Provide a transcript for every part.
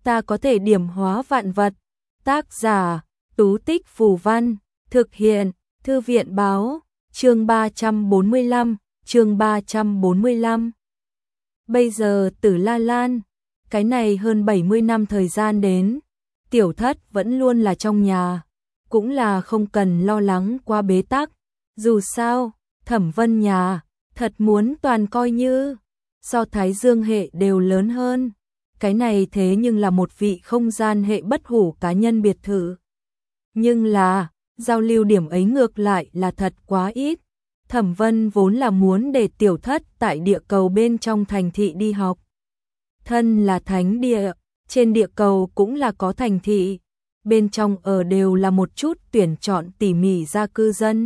ta có thể điểm hóa vạn vật. Tác giả, Tú Tích Phù Văn, thực hiện, Thư viện Báo, chương 345, chương 345. Bây giờ Tử La Lan, cái này hơn 70 năm thời gian đến, Tiểu Thất vẫn luôn là trong nhà, cũng là không cần lo lắng qua bế tắc. Dù sao, Thẩm Vân nhà, thật muốn toàn coi như, so Thái Dương hệ đều lớn hơn. Cái này thế nhưng là một vị không gian hệ bất hủ cá nhân biệt thự. Nhưng là, giao lưu điểm ấy ngược lại là thật quá ít. Thẩm Vân vốn là muốn để Tiểu Thất tại địa cầu bên trong thành thị đi học. Thân là thánh địa, trên địa cầu cũng là có thành thị. Bên trong ở đều là một chút tuyển chọn tỉ mỉ ra cư dân.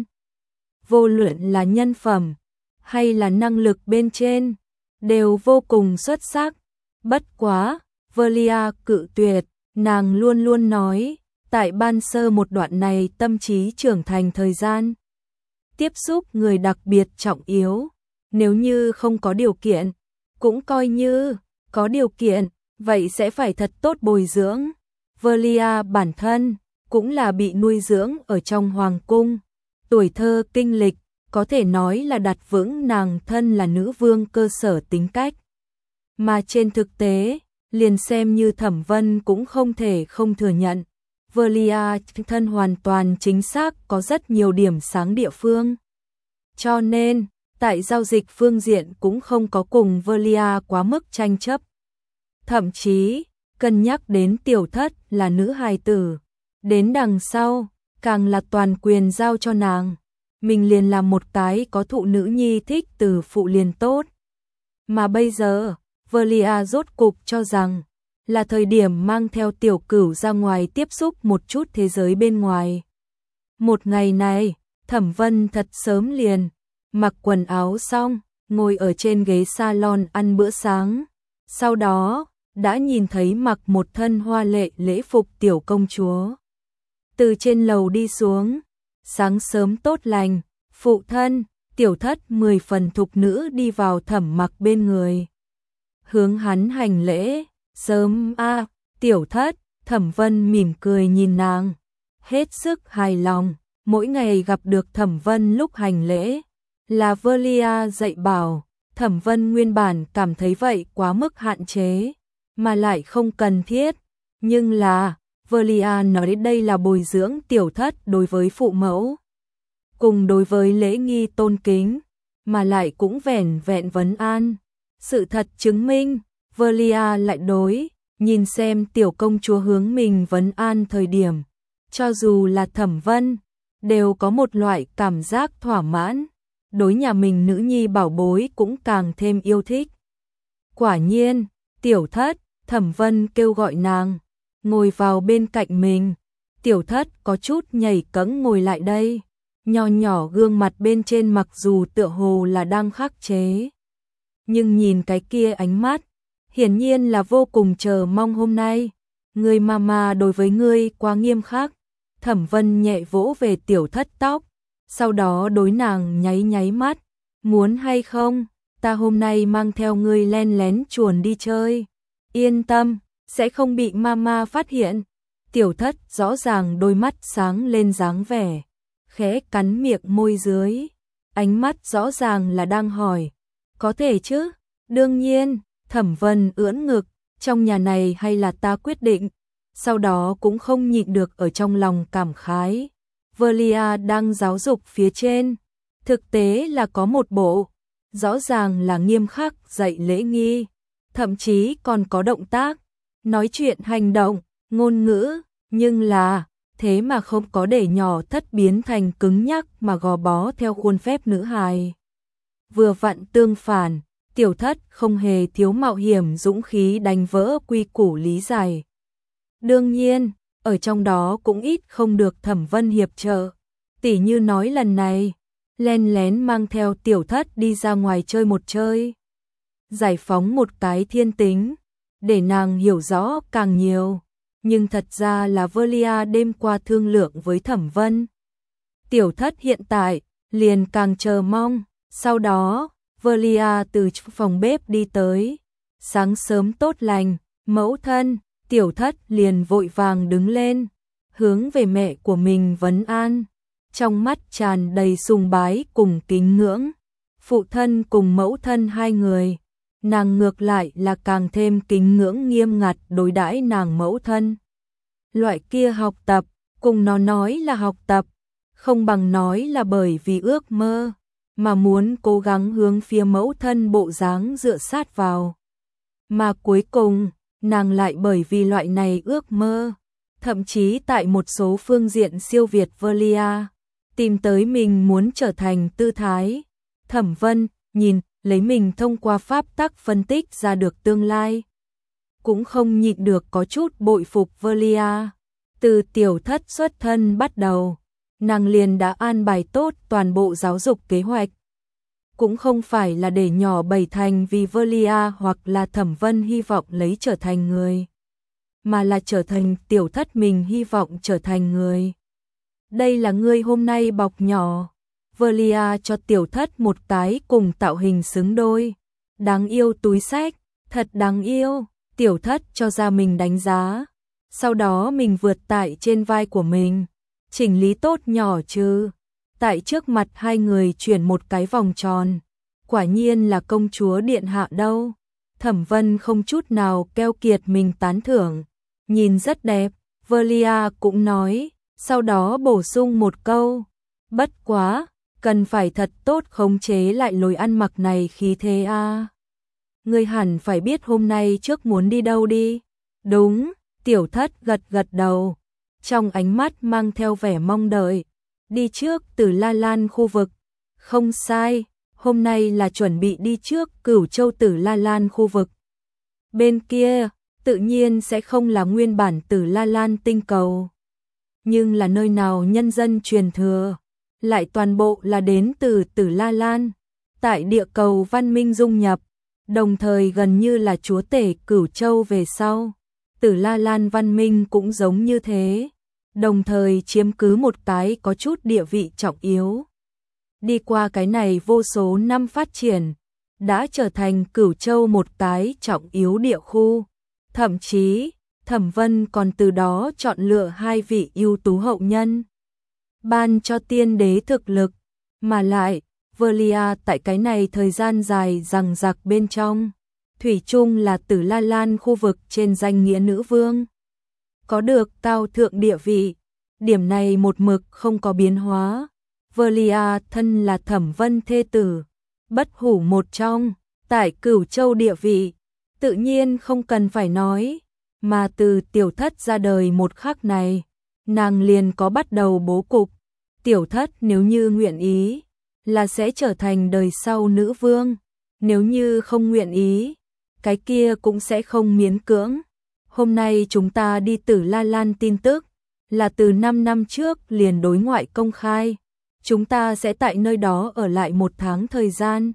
Vô luận là nhân phẩm, hay là năng lực bên trên, đều vô cùng xuất sắc. Bất quá, Velia cự tuyệt, nàng luôn luôn nói, tại ban sơ một đoạn này tâm trí trưởng thành thời gian. Tiếp xúc người đặc biệt trọng yếu, nếu như không có điều kiện, cũng coi như có điều kiện, vậy sẽ phải thật tốt bồi dưỡng. Velia bản thân cũng là bị nuôi dưỡng ở trong hoàng cung, tuổi thơ kinh lịch có thể nói là đặt vững nàng thân là nữ vương cơ sở tính cách. Mà trên thực tế, liền xem như Thẩm Vân cũng không thể không thừa nhận, Velia thân hoàn toàn chính xác có rất nhiều điểm sáng địa phương. Cho nên, tại giao dịch phương diện cũng không có cùng Velia quá mức tranh chấp. Thậm chí, cân nhắc đến Tiểu Thất là nữ hài tử, đến đằng sau, càng là toàn quyền giao cho nàng. Mình liền làm một cái có thụ nữ nhi thích từ phụ liền tốt. Mà bây giờ, Velia rốt cục cho rằng, là thời điểm mang theo Tiểu Cửu ra ngoài tiếp xúc một chút thế giới bên ngoài. Một ngày này, Thẩm Vân thật sớm liền, mặc quần áo xong, ngồi ở trên ghế salon ăn bữa sáng. Sau đó, đã nhìn thấy mặc một thân hoa lệ lễ phục tiểu công chúa. Từ trên lầu đi xuống, sáng sớm tốt lành, phụ thân, Tiểu Thất 10 phần thục nữ đi vào Thẩm Mặc bên người. Hướng hắn hành lễ, sớm a, Tiểu Thất, Thẩm Vân mỉm cười nhìn nàng, hết sức hài lòng, mỗi ngày gặp được Thẩm Vân lúc hành lễ, là Velia dạy bảo. Thẩm Vân nguyên bản cảm thấy vậy quá mức hạn chế, mà lại không cần thiết, nhưng là, Velia nói đến đây là bồi dưỡng Tiểu Thất đối với phụ mẫu, cùng đối với lễ nghi tôn kính, mà lại cũng vẻn vẹn vấn an. Sự thật chứng minh, Velia lại đối, nhìn xem tiểu công chúa hướng mình vấn an thời điểm, cho dù là Thẩm Vân, đều có một loại cảm giác thỏa mãn, đối nhà mình nữ nhi bảo bối cũng càng thêm yêu thích. Quả nhiên, Tiểu Thất, Thẩm Vân kêu gọi nàng, ngồi vào bên cạnh mình. Tiểu Thất có chút nhảy cẫng ngồi lại đây, nho nhỏ gương mặt bên trên mặc dù tựa hồ là đang khắc chế, nhưng nhìn cái kia ánh mắt, hiển nhiên là vô cùng chờ mong hôm nay. Người mama đối với ngươi quá nghiêm khắc. Thẩm Vân nhẹ vỗ về Tiểu Thất tóc, sau đó đối nàng nháy nháy mắt, muốn hay không, ta hôm nay mang theo ngươi len lén chuồn đi chơi. Yên tâm, sẽ không bị mama phát hiện. Tiểu Thất rõ ràng đôi mắt sáng lên dáng vẻ, khẽ cắn miệng môi dưới, ánh mắt rõ ràng là đang hỏi, có thể chứ? Đương nhiên. Thẩm Vân ưỡn ngực, trong nhà này hay là ta quyết định. Sau đó cũng không nhịn được ở trong lòng cảm khái. Velia đang giáo dục phía trên, thực tế là có một bộ, rõ ràng là nghiêm khắc dạy lễ nghi, thậm chí còn có động tác, nói chuyện hành động, ngôn ngữ, nhưng là, thế mà không có để nhỏ Thất biến thành cứng nhắc mà gò bó theo khuôn phép nữ hài. Vừa vặn tương phản, Tiểu Thất không hề thiếu mạo hiểm dũng khí đánh vỡ quy củ lý giải. Đương nhiên, ở trong đó cũng ít không được Thẩm Vân hiệp trợ. Tỉ như nói lần này, len lén mang theo Tiểu Thất đi ra ngoài chơi một chơi. Giải phóng một cái thiên tính, để nàng hiểu rõ càng nhiều. Nhưng thật ra là Velia đêm qua thương lượng với Thẩm Vân. Tiểu Thất hiện tại, liền càng chờ mong. Sau đó, Velia từ phòng bếp đi tới. Sáng sớm tốt lành, mẫu thân, Tiểu Thất liền vội vàng đứng lên, hướng về mẹ của mình vấn an, trong mắt tràn đầy sùng bái cùng kính ngưỡng. Phụ thân cùng mẫu thân hai người, nàng ngược lại là càng thêm kính ngưỡng nghiêm ngặt đối đãi nàng mẫu thân. Loại kia học tập, cùng nó nói là học tập, không bằng nói là bởi vì ước mơ, mà muốn cố gắng hướng phía mẫu thân bộ dáng dựa sát vào. Mà cuối cùng, nàng lại bởi vì loại này ước mơ, thậm chí tại một số phương diện siêu việt Velia, tìm tới mình muốn trở thành tư thái. Thẩm Vân nhìn lấy mình thông qua pháp tắc phân tích ra được tương lai, cũng không nhịn được có chút bội phục Velia. Từ Tiểu Thất xuất thân bắt đầu, nàng liền đã an bài tốt toàn bộ giáo dục kế hoạch. Cũng không phải là để nhỏ bầy thành vì Velia hoặc là Thẩm Vân hy vọng lấy trở thành người, mà là trở thành Tiểu Thất mình hy vọng trở thành người. Đây là ngươi hôm nay bọc nhỏ. Velia cho Tiểu Thất một cái cùng tạo hình xứng đôi, đáng yêu túi xách, thật đáng yêu. Tiểu Thất cho ra mình đánh giá, sau đó mình vượt tại trên vai của mình, chỉnh lý tốt nhỏ chứ. Tại trước mặt hai người chuyển một cái vòng tròn, quả nhiên là công chúa điện hạ đâu. Thẩm Vân không chút nào keo kiệt mình tán thưởng, nhìn rất đẹp. Velia cũng nói, sau đó bổ sung một câu, bất quá, cần phải thật tốt khống chế lại lối ăn mặc này khí thế a. Ngươi hẳn phải biết hôm nay trước muốn đi đâu đi. Đúng, Tiểu Thất gật gật đầu, trong ánh mắt mang theo vẻ mong đợi. Đi trước Tử La Lan khu vực. Không sai, hôm nay là chuẩn bị đi trước Cửu Châu Tử La Lan khu vực. Bên kia, tự nhiên sẽ không là nguyên bản Tử La Lan tinh cầu, nhưng là nơi nào nhân dân truyền thừa, lại toàn bộ là đến từ Tử La Lan, tại địa cầu văn minh dung nhập, đồng thời gần như là chúa tể Cửu Châu về sau. Tử La Lan văn minh cũng giống như thế, đồng thời chiếm cứ một cái có chút địa vị trọng yếu. Đi qua cái này vô số năm phát triển, đã trở thành Cửu Châu một cái trọng yếu địa khu. Thậm chí, Thẩm Vân còn từ đó chọn lựa hai vị ưu tú hậu nhân, ban cho tiên đế thực lực, mà lại, Velia tại cái này thời gian dài dằng dặc bên trong, thủy chung là Tử La Lan khu vực trên danh nghĩa nữ vương, có được cao thượng địa vị, điểm này một mực không có biến hóa. Velia thân là Thẩm Vân thê tử, bất hủ một trong, tại Cửu Châu địa vị, tự nhiên không cần phải nói, mà từ Tiểu Thất ra đời một khắc này, nàng liền có bắt đầu bố cục. Tiểu Thất nếu như nguyện ý, là sẽ trở thành đời sau nữ vương, nếu như không nguyện ý, cái kia cũng sẽ không miễn cưỡng. Hôm nay chúng ta đi Tử La Lan tin tức, là từ 5 năm trước liền đối ngoại công khai, chúng ta sẽ tại nơi đó ở lại 1 tháng thời gian.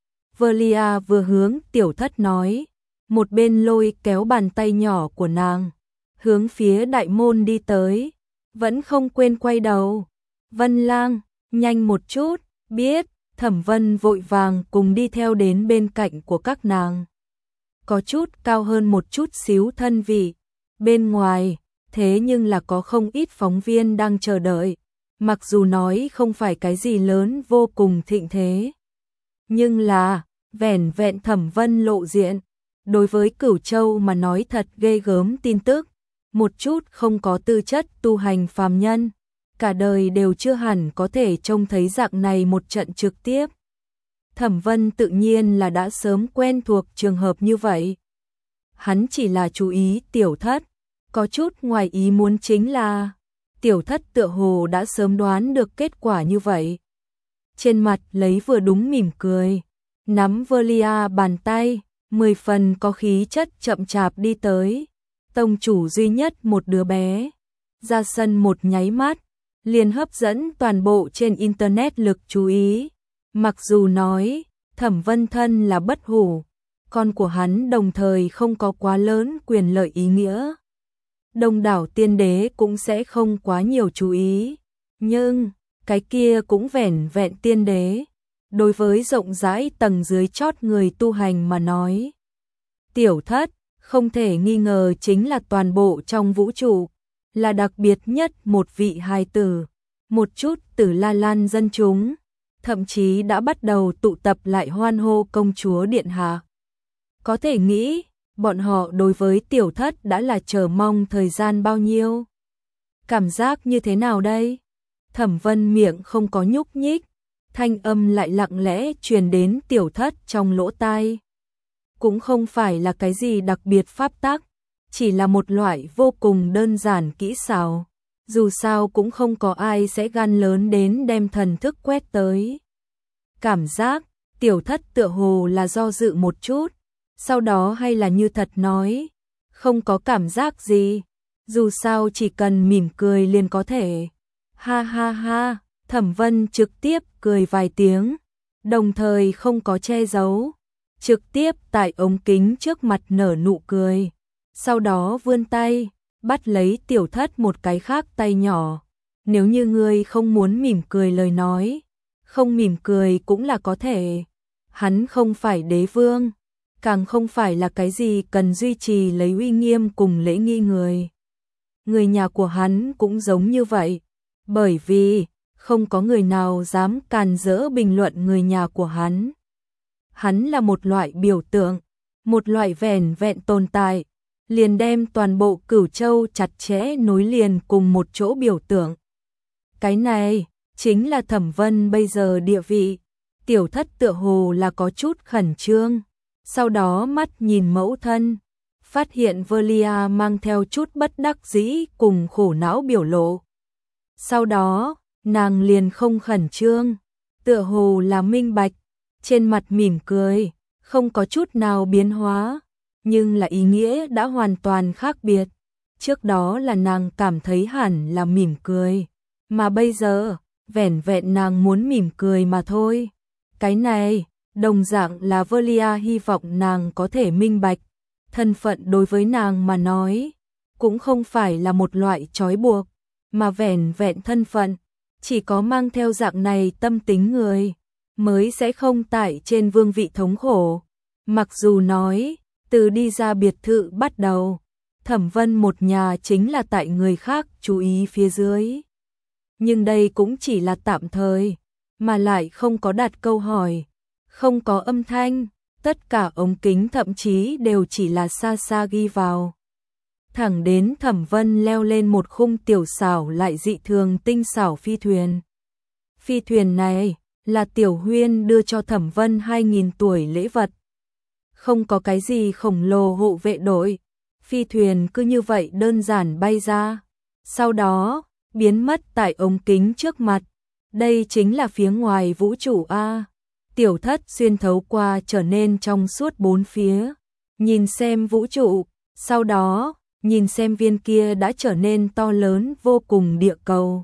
Velia vừa hướng Tiểu Thất nói, một bên lôi kéo bàn tay nhỏ của nàng, hướng phía đại môn đi tới, vẫn không quên quay đầu. Vân Lang, nhanh một chút, biết. Thẩm Vân vội vàng cùng đi theo đến bên cạnh của các nàng. Có chút cao hơn một chút xíu thân vị, bên ngoài, thế nhưng là có không ít phóng viên đang chờ đợi, mặc dù nói không phải cái gì lớn vô cùng thịnh thế. Nhưng là, vẻn vẹn Thẩm Vân lộ diện, đối với Cửu Châu mà nói thật ghê gớm tin tức, một chút không có tư chất tu hành phàm nhân, cả đời đều chưa hẳn có thể trông thấy dạng này một trận trực tiếp. Thẩm Vân tự nhiên là đã sớm quen thuộc trường hợp như vậy. Hắn chỉ là chú ý Tiểu Thất, có chút ngoài ý muốn chính là Tiểu Thất tựa hồ đã sớm đoán được kết quả như vậy. Trên mặt lấy vừa đúng mỉm cười, nắm Velia bàn tay, 10 phần có khí chất chậm chạp đi tới. Tông chủ duy nhất một đứa bé, ra sân một nháy mắt, liền hấp dẫn toàn bộ trên internet lực chú ý. Mặc dù nói, Thẩm Vân thân là bất hủ, con của hắn đồng thời không có quá lớn quyền lợi ý nghĩa, đông đảo tiên đế cũng sẽ không quá nhiều chú ý, nhưng cái kia cũng vẻn vẹn tiên đế, đối với rộng rãi tầng dưới chót người tu hành mà nói. Tiểu Thất không thể nghi ngờ chính là toàn bộ trong vũ trụ, là đặc biệt nhất một vị hài tử. Một chút Tử La Lan dân chúng, thậm chí đã bắt đầu tụ tập lại hoan hô công chúa điện hạ. Có thể nghĩ, bọn họ đối với tiểu thất đã là chờ mong thời gian bao nhiêu. Cảm giác như thế nào đây? Thẩm Vân miệng không có nhúc nhích, thanh âm lại lặng lẽ truyền đến tiểu thất trong lỗ tai. Cũng không phải là cái gì đặc biệt pháp tắc, chỉ là một loại vô cùng đơn giản kỹ xảo. Dù sao cũng không có ai sẽ gan lớn đến đem thần thức quét tới. Cảm giác, tiểu thất tựa hồ là do dự một chút, sau đó hay là như thật nói, không có cảm giác gì, dù sao chỉ cần mỉm cười liền có thể. Ha ha ha, Thẩm Vân trực tiếp cười vài tiếng, đồng thời không có che giấu, trực tiếp tại ống kính trước mặt nở nụ cười, sau đó vươn tay, bắt lấy tiểu thất một cái khác tay nhỏ. Nếu như ngươi không muốn mỉm cười lời nói, không mỉm cười cũng là có thể. Hắn không phải đế vương, càng không phải là cái gì cần duy trì lấy uy nghiêm cùng lễ nghi người. Người nhà của hắn cũng giống như vậy, bởi vì không có người nào dám càn rỡ bình luận người nhà của hắn. Hắn là một loại biểu tượng, một loại vẻn vẹn tồn tại, liền đem toàn bộ Cửu Châu chặt chẽ nối liền cùng một chỗ biểu tượng. Cái này chính là Thẩm Vân bây giờ địa vị. Tiểu thất tựa hồ là có chút khẩn trương, sau đó mắt nhìn mẫu thân, phát hiện Velia mang theo chút bất đắc dĩ cùng khổ não biểu lộ. Sau đó, nàng liền không khẩn trương, tựa hồ là minh bạch, trên mặt mỉm cười, không có chút nào biến hóa, nhưng là ý nghĩa đã hoàn toàn khác biệt. Trước đó là nàng cảm thấy hẳn là mỉm cười, mà bây giờ, vẻn vẹn nàng muốn mỉm cười mà thôi. Cái này, đồng dạng là Velia hy vọng nàng có thể minh bạch, thân phận đối với nàng mà nói, cũng không phải là một loại trói buộc, mà vẻn vẹn thân phận, chỉ có mang theo dạng này tâm tính người, mới sẽ không tại trên vương vị thống khổ. Mặc dù nói, từ đi ra biệt thự bắt đầu, Thẩm Vân một nhà chính là tại người khác chú ý phía dưới. Nhưng đây cũng chỉ là tạm thời, mà lại không có đặt câu hỏi, không có âm thanh, tất cả ống kính thậm chí đều chỉ là xa xa ghi vào. Thẳng đến Thẩm Vân leo lên một khung tiểu xảo lại dị thường tinh xảo phi thuyền. Phi thuyền này là Tiểu Huyên đưa cho Thẩm Vân 2000 tuổi lễ vật. Không có cái gì khổng lồ hộ vệ đội, phi thuyền cứ như vậy đơn giản bay ra, sau đó biến mất tại ống kính trước mặt. Đây chính là phía ngoài vũ trụ a. Tiểu thất xuyên thấu qua trở nên trong suốt bốn phía, nhìn xem vũ trụ, sau đó nhìn xem viên kia đã trở nên to lớn vô cùng địa cầu.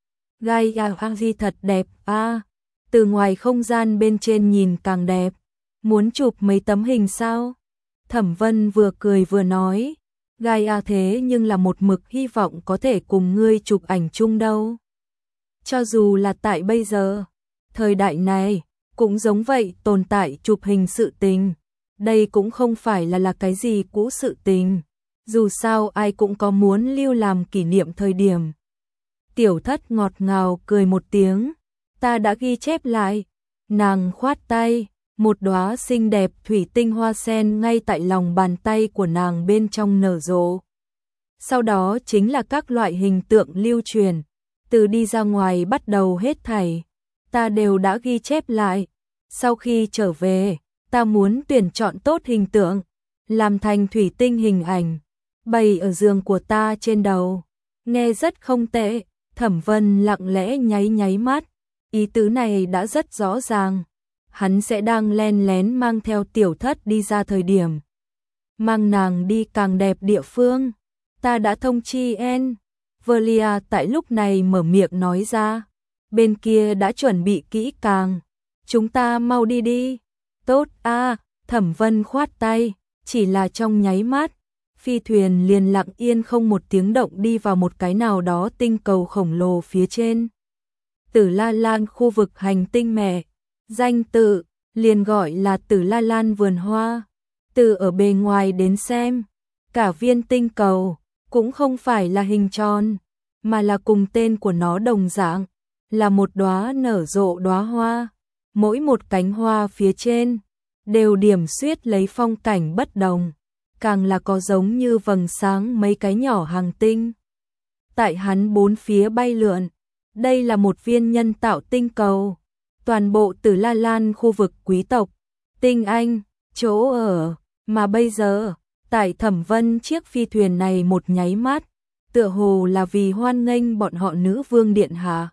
Gaia Angel thật đẹp a. Từ ngoài không gian bên trên nhìn càng đẹp. Muốn chụp mấy tấm hình sao? Thẩm Vân vừa cười vừa nói, Gaia thế nhưng là một mực hy vọng có thể cùng ngươi chụp ảnh chung đâu. Cho dù là tại bây giờ, thời đại này, cũng giống vậy tồn tại chụp hình sự tình. Đây cũng không phải là cái gì cũ sự tình. Dù sao ai cũng có muốn lưu làm kỷ niệm thời điểm. Tiểu thất ngọt ngào cười một tiếng, ta đã ghi chép lại. Nàng khoát tay, một đóa xinh đẹp thủy tinh hoa sen ngay tại lòng bàn tay của nàng bên trong nở rộ. Sau đó chính là các loại hình tượng lưu truyền, từ đi ra ngoài bắt đầu hết thảy, ta đều đã ghi chép lại. Sau khi trở về, ta muốn tuyển chọn tốt hình tượng, làm thành thủy tinh hình ảnh, bày ở giường của ta trên đầu. Nghe rất không tệ. Thẩm Vân lặng lẽ nháy nháy mắt, ý tứ này đã rất rõ ràng. Hắn sẽ đang len lén mang theo tiểu thất đi ra thời điểm, mang nàng đi càng đẹp địa phương. Ta đã thông chi en. Velia tại lúc này mở miệng nói ra, bên kia đã chuẩn bị kỹ càng, chúng ta mau đi đi. Tốt a. Thẩm Vân khoát tay, chỉ là trong nháy mắt, phi thuyền liền lặng yên không một tiếng động đi vào một cái nào đó tinh cầu khổng lồ phía trên. Tử La Lan khu vực hành tinh mẹ, danh tự liền gọi là Tử La Lan vườn hoa. Từ ở bề ngoài đến xem, Cả viên tinh cầu cũng không phải là hình tròn, mà là cùng tên của nó đồng dạng, là một đóa nở rộ đóa hoa, mỗi một cánh hoa phía trên đều điểm xuyết lấy phong cảnh bất đồng, càng là có giống như vầng sáng mấy cái nhỏ hành tinh. Tại hắn bốn phía bay lượn, đây là một viên nhân tạo tinh cầu, toàn bộ Tử La Lan khu vực quý tộc, tinh anh, chỗ ở, mà bây giờ, tại Thẩm Vân chiếc phi thuyền này một nháy mắt, tựa hồ là vì hoan nghênh bọn họ nữ vương điện hạ.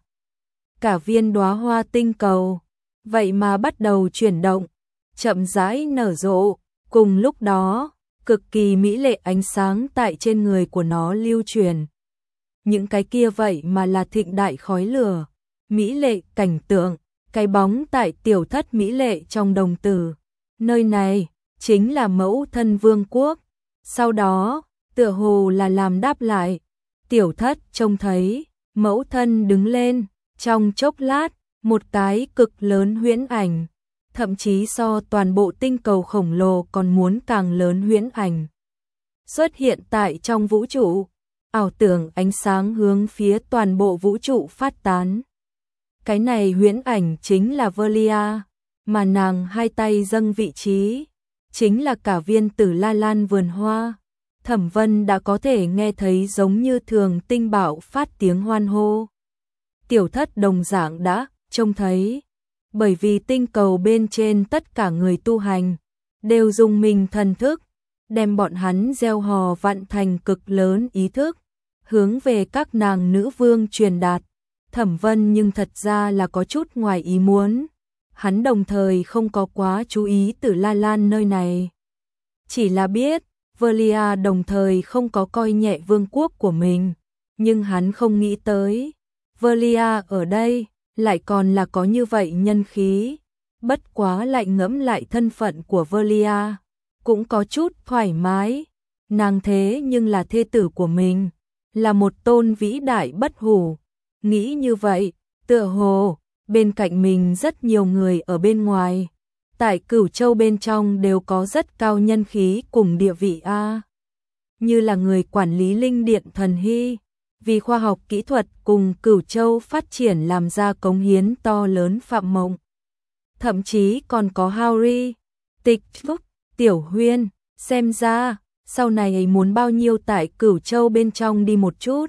Cả viên đóa hoa tinh cầu, vậy mà bắt đầu chuyển động, chậm rãi nở rộ, cùng lúc đó, cực kỳ mỹ lệ ánh sáng tại trên người của nó lưu truyền. Những cái kia vậy mà là thịnh đại khói lửa, mỹ lệ cảnh tượng, cái bóng tại tiểu thất mỹ lệ trong đồng tử. Nơi này chính là mẫu thân vương quốc. Sau đó, tựa hồ là làm đáp lại, tiểu thất trông thấy mẫu thân đứng lên, trong chốc lát, một cái cực lớn huyễn ảnh, thậm chí so toàn bộ tinh cầu khổng lồ còn muốn càng lớn huyễn ảnh xuất hiện tại trong vũ trụ, ảo tưởng ánh sáng hướng phía toàn bộ vũ trụ phát tán. Cái này huyễn ảnh chính là Velia, mà nàng hai tay dâng vị trí, chính là cả viên Tử La Lan vườn hoa. Thẩm Vân đã có thể nghe thấy giống như thường tinh bạo phát tiếng hoan hô. Tiểu thất đồng dạng đã trông thấy, bởi vì tinh cầu bên trên tất cả người tu hành đều dùng mình thần thức, đem bọn hắn gieo hò vạn thành cực lớn ý thức, hướng về các nàng nữ vương truyền đạt. Thẩm Vân nhưng thật ra là có chút ngoài ý muốn, hắn đồng thời không có quá chú ý Tử La Lan nơi này. Chỉ là biết, Velia đồng thời không có coi nhẹ vương quốc của mình, nhưng hắn không nghĩ tới, Velia ở đây lại còn là có như vậy nhân khí. Bất quá lại ngẫm lại thân phận của Velia, cũng có chút thoải mái. Nàng thế nhưng là thê tử của mình, là một tôn vĩ đại bất hủ. Nghĩ như vậy, tựa hồ bên cạnh mình rất nhiều người ở bên ngoài, tại Cửu Châu bên trong đều có rất cao nhân khí cùng địa vị a. Như là người quản lý linh điện thần hy, vì khoa học kỹ thuật cùng Cửu Châu phát triển làm ra cống hiến to lớn Phạm Mộng. Thậm chí còn có Harry, Tịch Phúc, Tiểu Huyên, xem ra sau này ấy muốn bao nhiêu tại Cửu Châu bên trong đi một chút.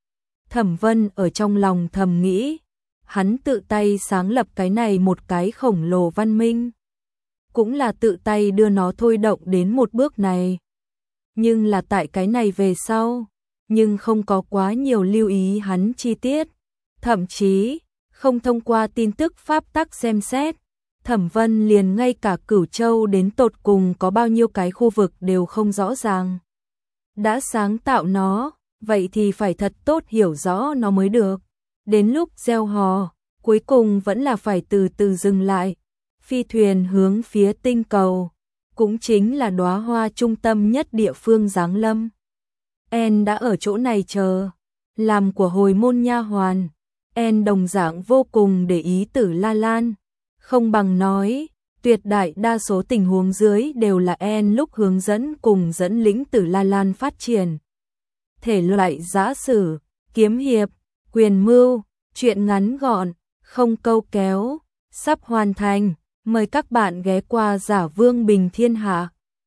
Thẩm Vân ở trong lòng thầm nghĩ, hắn tự tay sáng lập cái này một cái khổng lồ văn minh, cũng là tự tay đưa nó thôi động đến một bước này. Nhưng là tại cái này về sau, nhưng không có quá nhiều lưu ý hắn chi tiết, thậm chí không thông qua tin tức pháp tắc xem xét. Thẩm Vân liền ngay cả Cửu Châu đến tột cùng có bao nhiêu cái khu vực đều không rõ ràng. Đã sáng tạo nó, vậy thì phải thật tốt hiểu rõ nó mới được. Đến lúc gieo hò, cuối cùng vẫn là phải từ từ dừng lại. Phi thuyền hướng phía tinh cầu, cũng chính là đóa hoa trung tâm nhất địa phương giáng lâm. En đã ở chỗ này chờ, làm của hồi môn nha hoàn. En đồng dạng vô cùng để ý Tử La Lan, không bằng nói, tuyệt đại đa số tình huống dưới đều là En lúc hướng dẫn cùng dẫn lĩnh Tử La Lan phát triển. Thể loại giã sử, kiếm hiệp, quyền mưu, truyện ngắn gọn, không câu kéo, sắp hoàn thành. Mời các bạn ghé qua Giả Vương Bình Thiên Hạ.